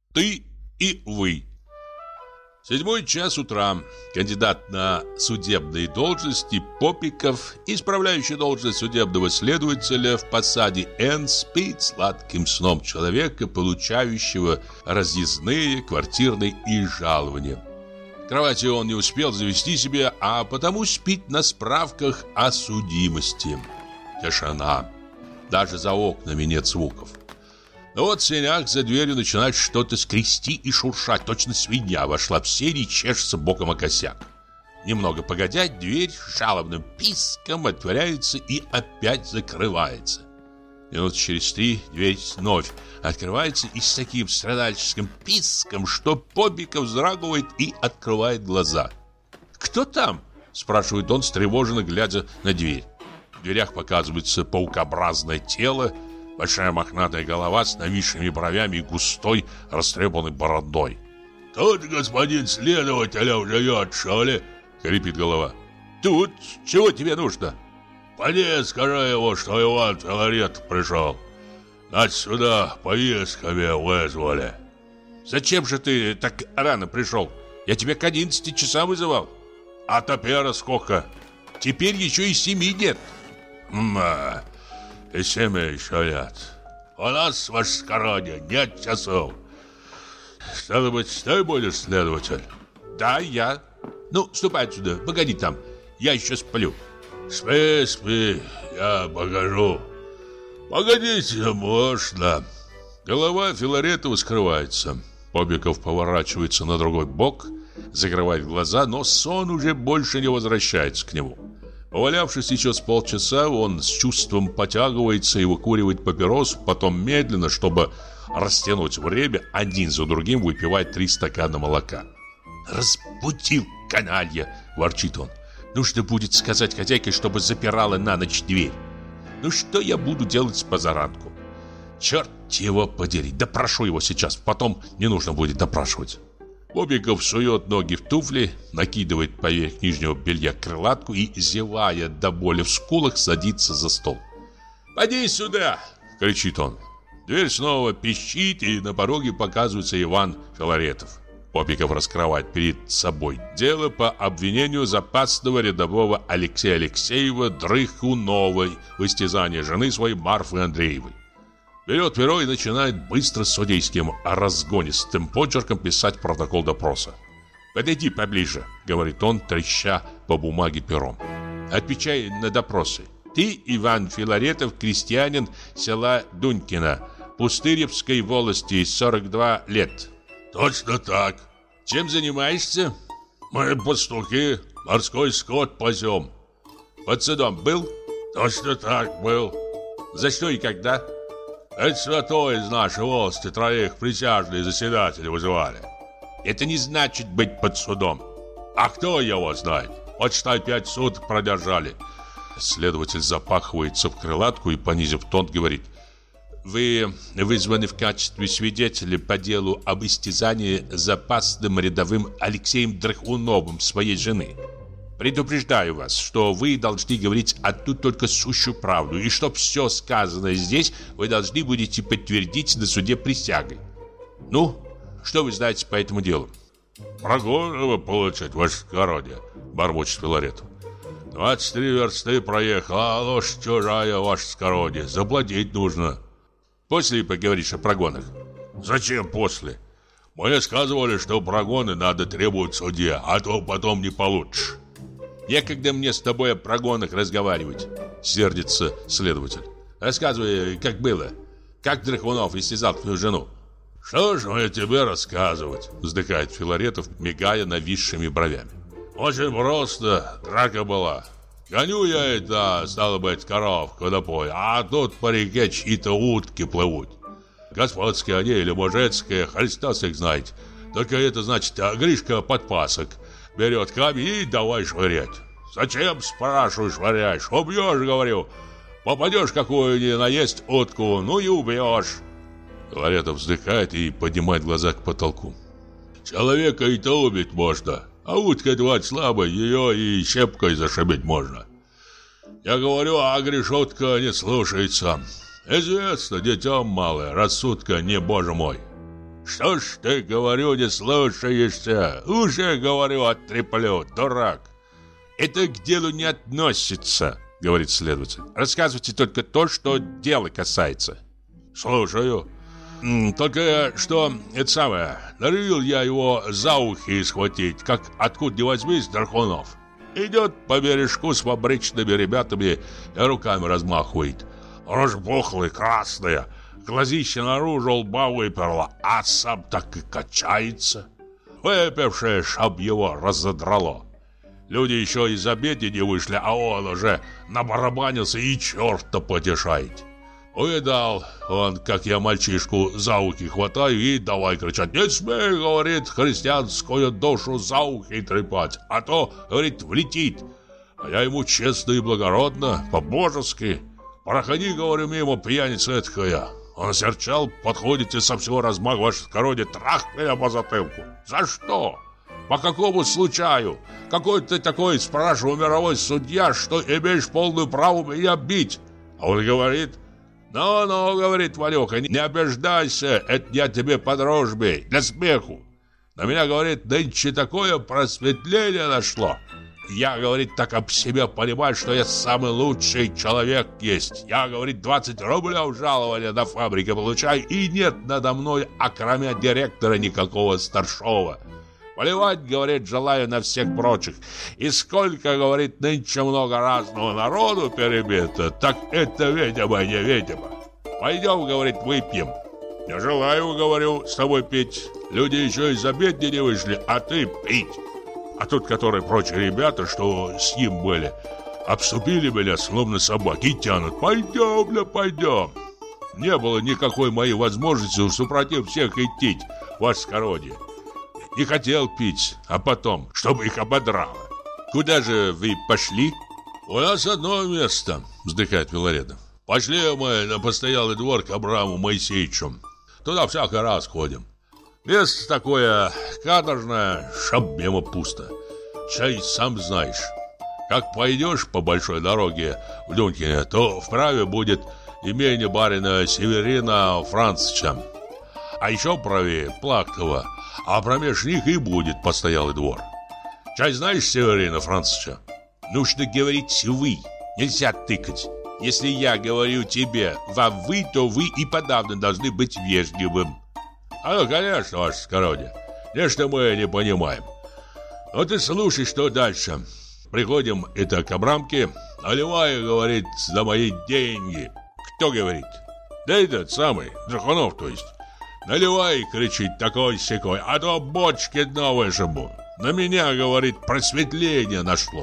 Ты и вы. 7 час утра. Кандидат на судебные должности Попиков, исправляющий должность судебного следователя в посаде Н, спит сладким сном человека, получающего разъездные, квартирные и жалования. Кровати он не успел завести себе, а потому спит на справках о судимости. Тишина. Даже за окнами нет звуков. Но вот в сенях за дверью начинает что-то скрести и шуршать. Точно свинья вошла в сень и чешется боком о косяк. Немного погодя, дверь с жалобным писком отворяется и опять закрывается. Минут через 3 дверь вновь открывается и с таким страдальческим писком, что Попиков вздрагивает и открывает глаза. «Кто там?» – спрашивает он, встревоженно глядя на дверь. В дверях показывается паукообразное тело, большая мохнатая голова с нависшими бровями и густой растрепанной бородой. «Тут господин следователь живет, что ли?» — хрипит голова. «Тут? Чего тебе нужно?» «Поди, скажи его, что Иван Филаретов пришел. Нас сюда повестками вызвали». «Зачем же ты так рано пришел? Я тебя к 11 часам вызывал». «А теперь сколько?» «Теперь еще и 7 нет». И 7 еще нет. У нас, ваше скородие, нет часов. Стало быть, ты будешь следователь?» «Да, я. Ну, ступай отсюда, погоди там. Я еще сплю». «Спи, спи, я покажу». «Погодите, можно». Голова Филаретова скрывается. Попиков поворачивается на другой бок, закрывает глаза, но сон уже больше не возвращается к нему. Повалявшись еще с полчаса, он с чувством потягивается и выкуривает папиросу, потом медленно, чтобы растянуть время, один за другим выпивает 3 стакана молока. «Разбудил, каналья!» – ворчит он. «Нужно будет сказать хозяйке, чтобы запирала на ночь дверь. Ну что я буду делать позаранку? Черт его подери, допрошу его сейчас, потом не нужно будет допрашивать». Попиков сует ноги в туфли, накидывает поверх нижнего белья крылатку и, зевая до боли в скулах, садится за стол. «Поди сюда!» — кричит он. Дверь снова пищит, и на пороге показывается Иван Филаретов. Попиков раскрывает перед собой дело по обвинению запасного рядового Алексея Алексеева Дрыхуновой в истязании жены своей Марфы Андреевой. Берет перо и начинает быстро судейским разгонистым почерком писать протокол допроса. «Подойди поближе», — говорит он, треща по бумаге пером. «Отвечай на допросы. Ты, Иван Филаретов, крестьянин села Дунькино, Пустыревской волости, 42 лет». «Точно так». «Чем занимаешься?» «Мы пастухи, морской скот пасем». «Под судом был?» «Точно так, был». «За что и когда?» «Это святой из нашей волости 3 присяжные заседатели вызывали». «Это не значит быть под судом». «А кто его знает? Почитай 5 суток продержали». Следователь запахивается в крылатку и, понизив тон, говорит: «Вы вызваны в качестве свидетеля по делу об истязании запасным рядовым Алексеем Дрыхуновым своей жены. Предупреждаю вас, что вы должны говорить одну только сущую правду, и что все сказанное здесь вы должны будете подтвердить на суде присягой. Ну, что вы знаете по этому делу?» «Прогонного получать, ваше скородие», — бормочет Филаретов. 23 версты проехал, а лошадь чужая, ваше скородие, заплатить нужно». «После поговоришь о прогонах». «Зачем после? Мне сказывали, что прогоны надо требовать в суде, а то потом не получишь». «Некогда мне с тобой о прогонах разговаривать», — сердится следователь. «Рассказывай, как было. Как Дрыхунов истязал твою жену». «Что ж мне тебе рассказывать?» — вздыхает Филаретов, мигая нависшими бровями. «Очень просто. Драка была. Гоню я это, стало быть, коровку на пой, а тут по реке чьи-то утки плывут. Господские они или мужицкие, Христос их знает. Только это значит, Гришка подпасок. Берет камень и давай швырять. «Зачем, спрашиваю, швыряешь? Убьешь, говорю. Попадешь какую-нибудь наесть утку, ну и убьешь». Филаретов вздыхает и поднимает глаза к потолку. «Человека и то убить можно, а утка тварь слабая, ее и щепкой зашибить можно. Я говорю, а Гришотка не слушается. Известно, детям малое, рассудка не, боже мой». Что ж ты, говорю, не слушаешься? Уже, говорю, оттреплю, дурак. Это к делу не относится, говорит следователь. Рассказывайте только то, что дело касается. Слушаю. Только что, это самое, норовил я его за ухи схватить, как откуда ни возьмись, Дархунов. Идет по бережку с фабричными ребятами и руками размахивает. Рожь пухлая, красная, глазище наружу, лба выперла, а сам так и качается. Выпившее, чтоб его разодрало. Люди еще из обеда не вышли, а он уже набарабанился и черта потешает. Увидал он, как я мальчишку за ухи хватаю и давай кричать: «Не смей, — говорит, — христианскую душу за ухи трепать, а то, — говорит, — влетит». А я ему честно и благородно, по-божески: «Проходи, — говорю, — мимо, пьяница эткая». Он серчал, подходит и со всего размаха ваше скородие трах меня по затылку. За что? По какому случаю? Какой ты такой, спрашиваю, мировой судья, что имеешь полную право меня бить? А он говорит: «Ну, — говорит Валюха, — не обижайся, это я тебе по дружбе, для смеху. На меня, — говорит, — нынче такое просветление нашло. Я, — говорит, — так об себе понимаю, что я самый лучший человек есть. Я, — говорит, — 20 рублей жалования на фабрике получаю, и нет надо мной, окромя директора, никакого старшего. Поливать, — говорит, — желаю на всех прочих. И сколько, — говорит, — нынче много разного народу перебито, так это видимо, не видимо. Пойдем, — говорит, — выпьем». «Не желаю, — говорю, — с тобой пить. Люди еще из обедни не вышли, а ты пить». А тут, которые прочие ребята, что с ним были, обступили меня, словно собаки, и тянут: «Пойдем, бля, пойдем». Не было никакой моей возможности супротив всех идти, ваше скородие. Не хотел пить, а потом, чтобы их ободрало. «Куда же вы пошли?» «У нас одно место», — вздыхает Филаретов. «Пошли мы на постоялый двор к Абраму Моисеевичу. Туда всякий раз ходим. Место такое каторжное, чтоб мимо пусто. Чай сам знаешь. Как пойдешь по большой дороге в Люнкине, то вправе будет имение барина Северина Францича. А еще правее Плахтова, а промеж них и будет постоялый двор. Чай знаешь Северина Францича?» «Нужно говорить «вы», нельзя тыкать. Если я говорю тебе во «вы», то вы и подавно должны быть вежливым». «Ну, конечно, ваше скородие. Нечто мы не понимаем. Но ты слушай, что дальше. Приходим это к Абрамке. Наливай, — говорит, — за мои деньги». «Кто говорит?» «Да этот самый, Драхунов, то есть. Наливай, — кричит, — такой-сякой, а то бочки дна вышибу. На меня, — говорит, — просветление нашло».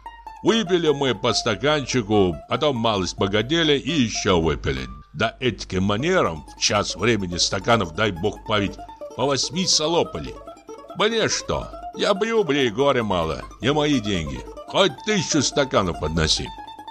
Выпили мы по стаканчику, потом малость погодили и еще выпили. Да этим манером в час времени стаканов, дай бог память, по 8 солопали. Мне что? Я пью, блин, горе мало, не мои деньги. Хоть 1000 стаканов подноси.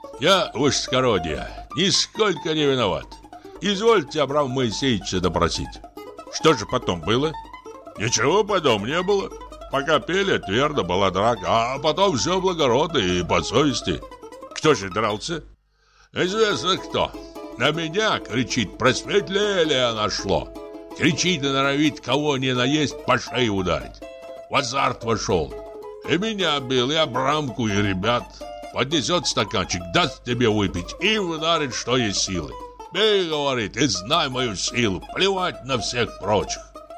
Я, ваше скородие, нисколько не виноват. Извольте Абрама Моисеевича допросить. Что же потом было? Ничего потом не было. Пока пели, твердо была драка, а потом все благородно и по совести. Кто же дрался? Известно кто. На меня, кричит, просветление нашло. Кричит и норовит, кого не наесть, по шее ударить. В азарт вошел. И меня бил, и Абрамку, и ребят. Поднесет стаканчик, даст тебе выпить и ударит, что есть силы. Бей, говорит, и знай мою силу, плевать на всех прочих.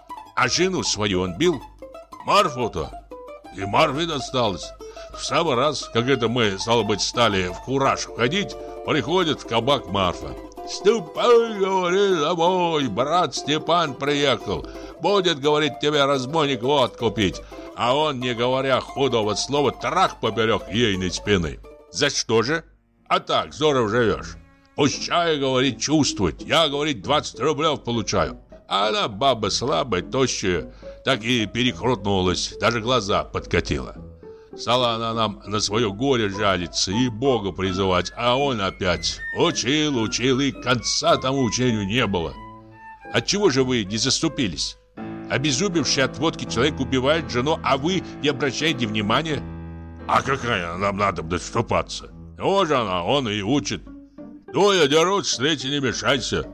А жену свою он бил? Марфу-то? И Марфе досталось. В самый раз, как это мы, стало быть, стали в кураж входить, приходит в кабак Марфа. «Ступай, — говорит, — домой, брат Степан приехал. Будет, — говорит, — тебе разбойник водку пить». А он, не говоря худого слова, трах поперек ейной спины. «За что же?» «А так, здорово живешь. Пущай, — говорит, — чувствовать. Я, — говорит, — 20 рублей получаю». А она, баба слабая, тощая, так и перекрутнулась, даже глаза подкатила. Стала она нам на свое горе жалиться и Бога призывать, а он опять учил, и конца тому учению не было. Отчего же вы не заступились? Обезумевший от водки человек убивает жену, а вы не обращаете внимания? А какая нам надо доступаться? Вот же она, он и учит. Ну, я дерутся, третий не мешайся.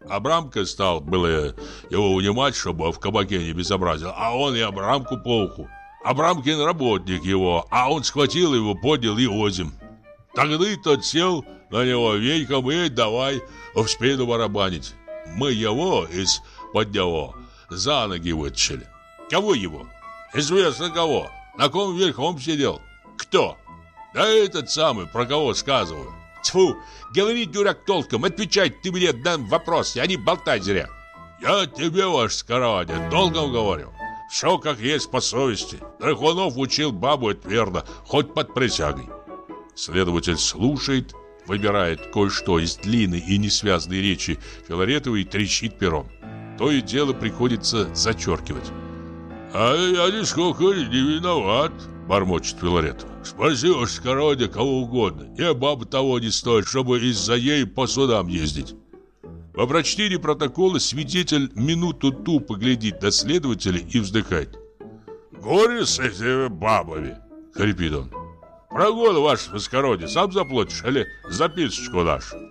Абрамка стал было его унимать, чтобы в кабаке не безобразил, а он и Абрамку по уху. Абрамкин работник его, а он схватил его, поднял и озим. Тогда и тот сел на него веньком и давай в спину барабанить. Мы его из-под него за ноги вытащили. Кого его? Известно кого. На ком верхом сидел. Кто? Да этот самый, про кого сказываю. Тьфу, говори, дурак, толком, отвечай ты мне на вопросы, а не болтай зря. Я тебе, ваше скорование, толком говорю. Все как есть по совести. Драконов учил бабу, это верно, хоть под присягой. Следователь слушает, выбирает кое-что из длинной и несвязной речи Филаретовой и трещит пером. То и дело приходится зачеркивать. «А я нисколько не виноват», — бормочет Филаретов. «Спасибо, скороде, кого угодно. И баба того не стоит, чтобы из-за ей по судам ездить». По прочтении протокола свидетель минуту тупо глядит на следователя и вздыхает. «Горе с этими бабами», — хрипит он. «Прогул, ваше воскородие, сам заплатишь или записочку дашь?»